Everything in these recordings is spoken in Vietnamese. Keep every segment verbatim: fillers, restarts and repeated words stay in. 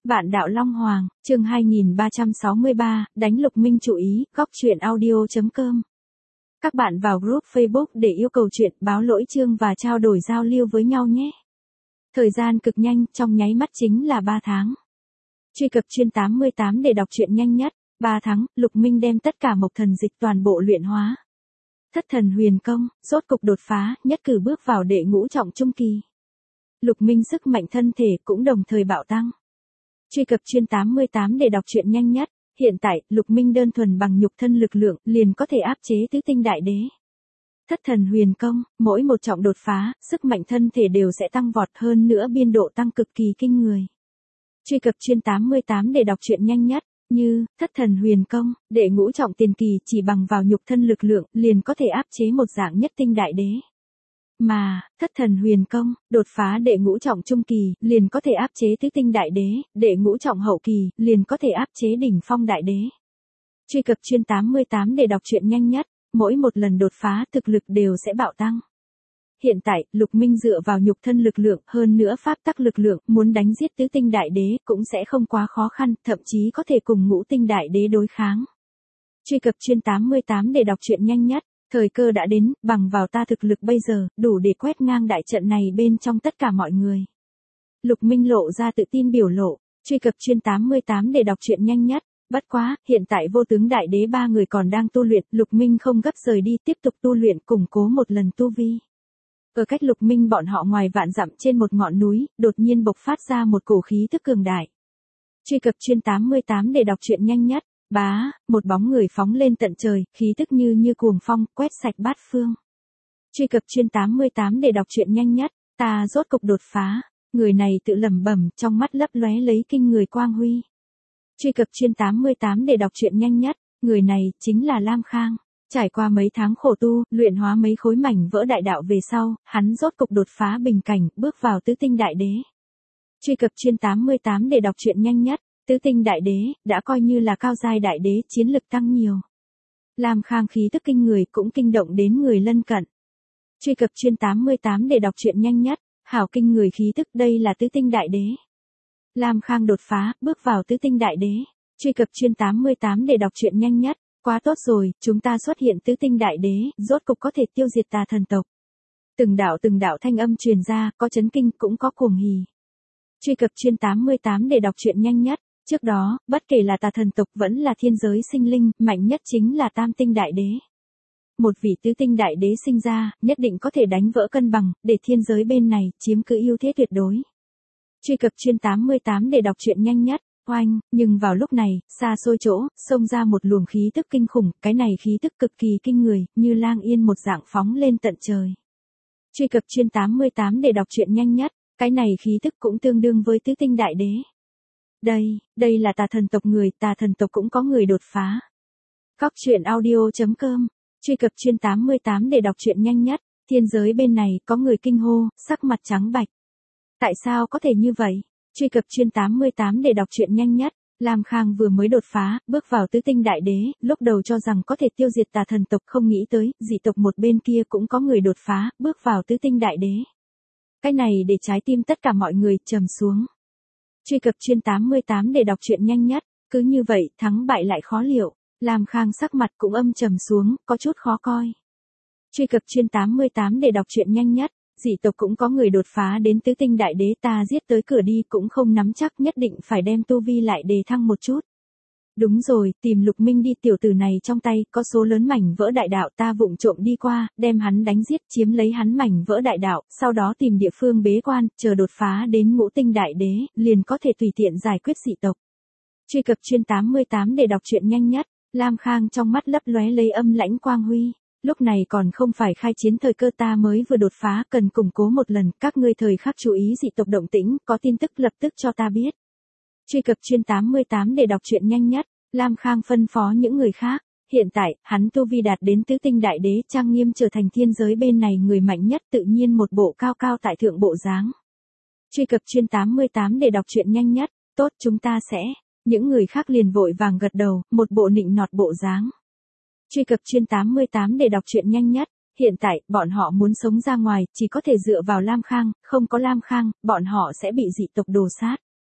Vạn đạo Long Hoàng, chương hai nghìn ba trăm sáu mươi ba, đánh Lục Minh chú ý, góc truyện audio chấm com. Các bạn vào group Facebook để yêu cầu chuyện, báo lỗi chương và trao đổi giao lưu với nhau nhé. Thời gian cực nhanh, trong nháy mắt chính là ba tháng. Truy cập chuyên tám mươi tám để đọc truyện nhanh nhất. ba tháng, Lục Minh đem tất cả mộc thần dịch toàn bộ luyện hóa. Thất thần huyền công, rốt cục đột phá, nhất cử bước vào đệ ngũ trọng trung kỳ. Lục Minh sức mạnh thân thể cũng đồng thời bạo tăng. Truy cập chuyên tám mươi tám để đọc truyện nhanh nhất. Hiện tại, Lục Minh đơn thuần bằng nhục thân lực lượng, liền có thể áp chế tứ tinh đại đế. Thất thần huyền công, mỗi một trọng đột phá, sức mạnh thân thể đều sẽ tăng vọt, hơn nữa biên độ tăng cực kỳ kinh người. Truy cập chuyên tám mươi tám để đọc truyện nhanh nhất. Như, thất thần huyền công, đệ ngũ trọng tiền kỳ chỉ bằng vào nhục thân lực lượng, liền có thể áp chế một dạng nhất tinh đại đế. Mà, thất thần huyền công, đột phá đệ ngũ trọng trung kỳ, liền có thể áp chế tứ tinh đại đế, đệ ngũ trọng hậu kỳ, liền có thể áp chế đỉnh phong đại đế. Truy cập chuyên tám mươi tám để đọc truyện nhanh nhất, mỗi một lần đột phá thực lực đều sẽ bạo tăng. Hiện tại, Lục Minh dựa vào nhục thân lực lượng, hơn nữa pháp tắc lực lượng, muốn đánh giết tứ tinh đại đế cũng sẽ không quá khó khăn, thậm chí có thể cùng ngũ tinh đại đế đối kháng. Truy cập chuyên tám mươi tám để đọc truyện nhanh nhất. Thời cơ đã đến, bằng vào ta thực lực bây giờ, đủ để quét ngang đại trận này bên trong tất cả mọi người. Lục Minh lộ ra tự tin biểu lộ, truy cập chuyên tám mươi tám để đọc truyện nhanh nhất. Bất quá, hiện tại vô tướng đại đế ba người còn đang tu luyện, Lục Minh không gấp rời đi, tiếp tục tu luyện, củng cố một lần tu vi. Ở cách Lục Minh bọn họ ngoài vạn dặm trên một ngọn núi, đột nhiên bộc phát ra một cổ khí tức cường đại. Truy cập chuyên tám mươi tám để đọc truyện nhanh nhất. Bá, một bóng người phóng lên tận trời, khí tức như như cuồng phong, quét sạch bát phương. Truy cập chuyên tám mươi tám để đọc truyện nhanh nhất. Ta rốt cục đột phá. Người này tự lẩm bẩm, trong mắt lấp lóe lấy kinh người quang huy. Truy cập chuyên tám mươi tám để đọc truyện nhanh nhất. Người này chính là Lam Khang. Trải qua mấy tháng khổ tu, luyện hóa mấy khối mảnh vỡ đại đạo về sau, hắn rốt cục đột phá bình cảnh, bước vào tứ tinh đại đế. Truy cập chuyên tám mươi tám để đọc truyện nhanh nhất. Tứ tinh đại đế, đã coi như là cao giai đại đế, chiến lực tăng nhiều. Lam Khang khí tức kinh người cũng kinh động đến người lân cận. Truy cập chuyên tám mươi tám để đọc truyện nhanh nhất. Hảo kinh người khí tức, đây là tứ tinh đại đế. Lam Khang đột phá, bước vào tứ tinh đại đế. Truy cập chuyên tám mươi tám để đọc truyện nhanh nhất. Quá tốt rồi, chúng ta xuất hiện tứ tinh đại đế, rốt cục có thể tiêu diệt tà thần tộc. Từng đạo từng đạo thanh âm truyền ra, có chấn kinh cũng có cuồng hỉ. Truy cập chuyên tám mươi tám để đọc truyện nhanh nhất. Trước đó, bất kể là tà thần tộc vẫn là thiên giới sinh linh, mạnh nhất chính là tam tinh đại đế. Một vị tứ tinh đại đế sinh ra, nhất định có thể đánh vỡ cân bằng, để thiên giới bên này chiếm cứ ưu thế tuyệt đối. Truy cập chuyên tám mươi tám để đọc truyện nhanh nhất. Oanh, nhưng vào lúc này, xa xôi chỗ, xông ra một luồng khí tức kinh khủng, cái này khí tức cực kỳ kinh người, như lang yên một dạng phóng lên tận trời. Truy cập chuyên tám mươi tám để đọc truyện nhanh nhất, cái này khí tức cũng tương đương với tứ tinh đại đế. Đây, đây là tà thần tộc người, tà thần tộc cũng có người đột phá. Góc truyện audio chấm com, truy cập chuyên tám mươi tám để đọc truyện nhanh nhất, thiên giới bên này có người kinh hô, sắc mặt trắng bạch. Tại sao có thể như vậy? Truy cập chuyên tám mươi tám để đọc truyện nhanh nhất. Lam Khang vừa mới đột phá, bước vào tứ tinh đại đế, lúc đầu cho rằng có thể tiêu diệt tà thần tộc, không nghĩ tới, dị tộc một bên kia cũng có người đột phá, bước vào tứ tinh đại đế. Cái này để trái tim tất cả mọi người trầm xuống. Truy cập chuyên tám mươi tám để đọc truyện nhanh nhất. Cứ như vậy, thắng bại lại khó liệu. Lam Khang sắc mặt cũng âm trầm xuống, có chút khó coi. Truy cập chuyên tám mươi tám để đọc truyện nhanh nhất. Dị tộc cũng có người đột phá đến tứ tinh đại đế, ta giết tới cửa đi cũng không nắm chắc, nhất định phải đem tu vi lại đề thăng một chút. Đúng rồi, tìm Lục Minh đi, tiểu tử này trong tay có số lớn mảnh vỡ đại đạo, ta vụng trộm đi qua, đem hắn đánh giết, chiếm lấy hắn mảnh vỡ đại đạo, sau đó tìm địa phương bế quan, chờ đột phá đến ngũ tinh đại đế, liền có thể tùy tiện giải quyết dị tộc. Truy cập chuyên tám mươi tám để đọc truyện nhanh nhất. Lam Khang trong mắt lấp lóe lấy âm lãnh quang huy. Lúc này còn không phải khai chiến thời cơ, ta mới vừa đột phá, cần củng cố một lần, các ngươi thời khắc chú ý dị tộc động tĩnh, có tin tức lập tức cho ta biết. Truy cập chuyên tám mươi tám để đọc truyện nhanh nhất. Lam Khang phân phó những người khác. Hiện tại, hắn tu vi đạt đến tứ tinh đại đế, trang nghiêm trở thành thiên giới bên này người mạnh nhất, tự nhiên một bộ cao cao tại thượng bộ dáng. Truy cập chuyên tám mươi tám để đọc truyện nhanh nhất. Tốt, chúng ta sẽ. Những người khác liền vội vàng gật đầu, một bộ nịnh nọt bộ dáng. Truy cập chuyên tám mươi tám để đọc truyện nhanh nhất. Hiện tại, bọn họ muốn sống ra ngoài, chỉ có thể dựa vào Lam Khang, không có Lam Khang, bọn họ sẽ bị dị tộc đồ sát.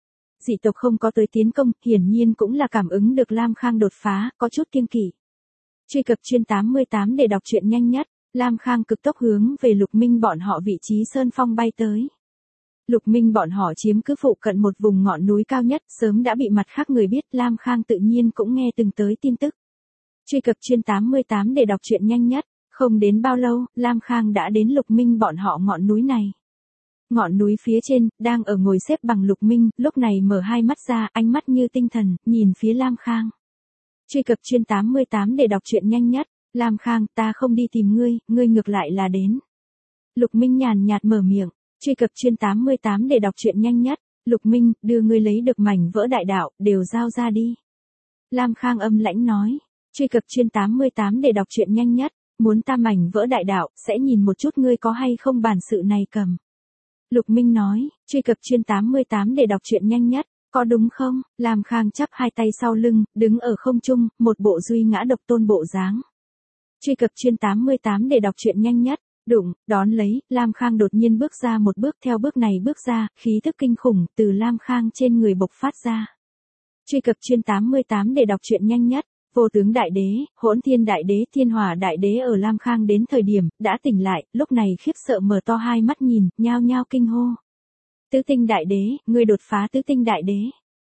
dị tộc không có tới tiến công, hiển nhiên cũng là cảm ứng được Lam Khang đột phá, có chút kiêng kỵ. Truy cập chuyên tám mươi tám để đọc truyện nhanh nhất, Lam Khang cực tốc hướng về Lục Minh bọn họ vị trí sơn phong bay tới. Lục Minh bọn họ chiếm cứ phụ cận một vùng ngọn núi cao nhất, sớm đã bị mặt khác người biết, Lam Khang tự nhiên cũng nghe từng tới tin tức. Truy cập chuyên tám mươi tám để đọc truyện nhanh nhất, không đến bao lâu, Lam Khang đã đến Lục Minh bọn họ ngọn núi này. Ngọn núi phía trên, đang ở ngồi xếp bằng Lục Minh, lúc này mở hai mắt ra, ánh mắt như tinh thần, nhìn phía Lam Khang. Truy cập chuyên tám mươi tám để đọc truyện nhanh nhất, Lam Khang, ta không đi tìm ngươi, ngươi ngược lại là đến. Lục Minh nhàn nhạt mở miệng, truy cập chuyên tám mươi tám để đọc truyện nhanh nhất, Lục Minh, đưa ngươi lấy được mảnh vỡ đại đạo, đều giao ra đi. Lam Khang âm lãnh nói, truy cập chuyên tám mươi tám để đọc truyện nhanh nhất, muốn ta mảnh vỡ đại đạo, sẽ nhìn một chút ngươi có hay không bản sự này cầm. Lục Minh nói, truy cập chuyên tám mươi tám để đọc truyện nhanh nhất, có đúng không? Lam Khang chắp hai tay sau lưng, đứng ở không trung, một bộ duy ngã độc tôn bộ dáng. Truy cập chuyên tám mươi tám để đọc truyện nhanh nhất, đụng, đón lấy, Lam Khang đột nhiên bước ra một bước, theo bước này bước ra, khí tức kinh khủng từ Lam Khang trên người bộc phát ra. Truy cập chuyên tám mươi tám để đọc truyện nhanh nhất, vô tướng đại đế, hỗn thiên đại đế, thiên hỏa đại đế ở Lam Khang đến thời điểm, đã tỉnh lại, lúc này khiếp sợ mở to hai mắt nhìn, nhao nhao kinh hô. Tứ tinh đại đế, ngươi đột phá tứ tinh đại đế.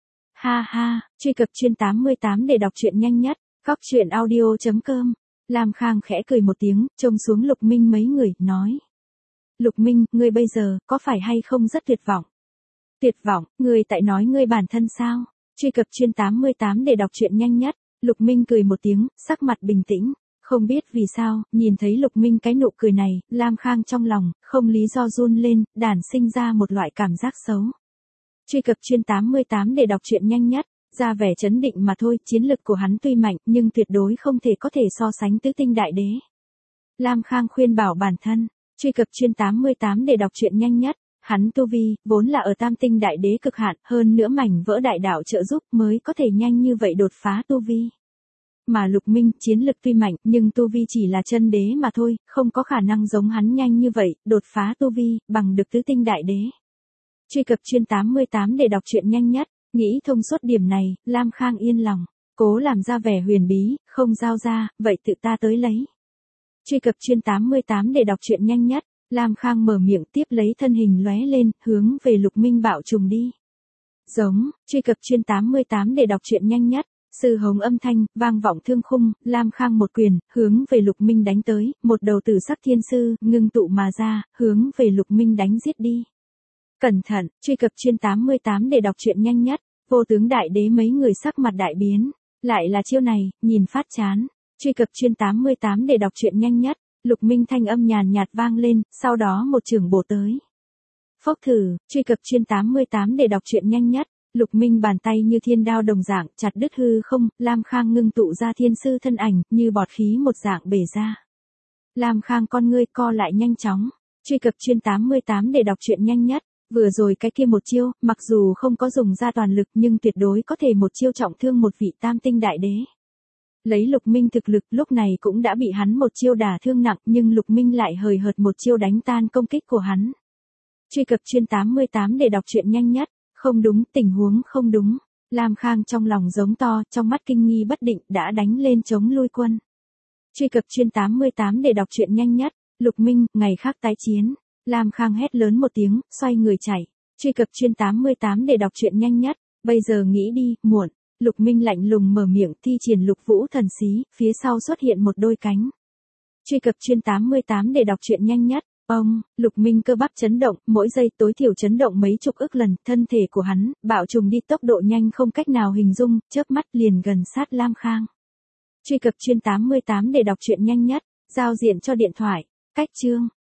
Ha ha, truy cập chuyên tám mươi tám để đọc truyện nhanh nhất, góc truyện audio chấm com. Lam Khang khẽ cười một tiếng, trông xuống Lục Minh mấy người, nói. Lục Minh, ngươi bây giờ, có phải hay không rất tuyệt vọng? Tuyệt vọng, ngươi tại nói ngươi bản thân sao? Truy cập chuyên tám mươi tám để đọc truyện nhanh nhất, Lục Minh cười một tiếng, sắc mặt bình tĩnh. Không biết vì sao, nhìn thấy Lục Minh cái nụ cười này, Lam Khang trong lòng, không lý do run lên, đản sinh ra một loại cảm giác xấu. Truy cập chuyên tám mươi tám để đọc truyện nhanh nhất, ra vẻ chấn định mà thôi, chiến lực của hắn tuy mạnh, nhưng tuyệt đối không thể có thể so sánh tứ tinh đại đế. Lam Khang khuyên bảo bản thân, truy cập chuyên tám mươi tám để đọc truyện nhanh nhất, hắn tu vi, vốn là ở tam tinh đại đế cực hạn, hơn nữa mảnh vỡ đại đạo trợ giúp mới có thể nhanh như vậy đột phá tu vi. Mà Lục Minh, chiến lực tuy mạnh, nhưng tu vi chỉ là chân đế mà thôi, không có khả năng giống hắn nhanh như vậy, đột phá tu vi, bằng được tứ tinh đại đế. Truy cập chuyên tám mươi tám để đọc truyện nhanh nhất, nghĩ thông suốt điểm này, Lam Khang yên lòng, cố làm ra vẻ huyền bí, không giao ra, vậy tự ta tới lấy. Truy cập chuyên tám mươi tám để đọc truyện nhanh nhất, Lam Khang mở miệng tiếp lấy thân hình lóe lên, hướng về Lục Minh bạo trùng đi. Giống, truy cập chuyên tám mươi tám để đọc truyện nhanh nhất. Sư hống âm thanh, vang vọng thương khung, Lam Khang một quyền, hướng về Lục Minh đánh tới, một đầu tử sắc thiên sư, ngưng tụ mà ra, hướng về Lục Minh đánh giết đi. Cẩn thận, truy cập chuyên tám mươi tám để đọc truyện nhanh nhất, vô tướng đại đế mấy người sắc mặt đại biến, lại là chiêu này, nhìn phát chán. Truy cập chuyên tám mươi tám để đọc truyện nhanh nhất, Lục Minh thanh âm nhàn nhạt vang lên, sau đó một chưởng bổ tới. Phốc thử, truy cập chuyên tám mươi tám để đọc truyện nhanh nhất. Lục Minh bàn tay như thiên đao đồng dạng, chặt đứt hư không, Lam Khang ngưng tụ ra thiên sư thân ảnh, như bọt khí một dạng bể ra. Lam Khang con ngươi co lại nhanh chóng, truy cập chuyên tám mươi tám để đọc truyện nhanh nhất, vừa rồi cái kia một chiêu, mặc dù không có dùng ra toàn lực nhưng tuyệt đối có thể một chiêu trọng thương một vị tam tinh đại đế. Lấy Lục Minh thực lực lúc này cũng đã bị hắn một chiêu đả thương nặng nhưng Lục Minh lại hời hợt một chiêu đánh tan công kích của hắn. Truy cập chuyên tám mươi tám để đọc truyện nhanh nhất. Không đúng, tình huống không đúng. Lam Khang trong lòng giống to, trong mắt kinh nghi bất định, đã đánh lên chống lui quân. Truy cập chuyên tám mươi tám để đọc truyện nhanh nhất. Lục Minh, ngày khác tái chiến. Lam Khang hét lớn một tiếng, xoay người chạy. Truy cập chuyên tám mươi tám để đọc truyện nhanh nhất. Bây giờ nghĩ đi, muộn. Lục Minh lạnh lùng mở miệng, thi triển Lục Vũ thần xí, phía sau xuất hiện một đôi cánh. Truy cập chuyên tám mươi tám để đọc truyện nhanh nhất. Ông, Lục Minh cơ bắp chấn động, mỗi giây tối thiểu chấn động mấy chục ức lần, thân thể của hắn, bạo trùng đi tốc độ nhanh không cách nào hình dung, chớp mắt liền gần sát Lam Khang. Truy cập chuyên tám mươi tám để đọc truyện nhanh nhất, giao diện cho điện thoại, cách chương.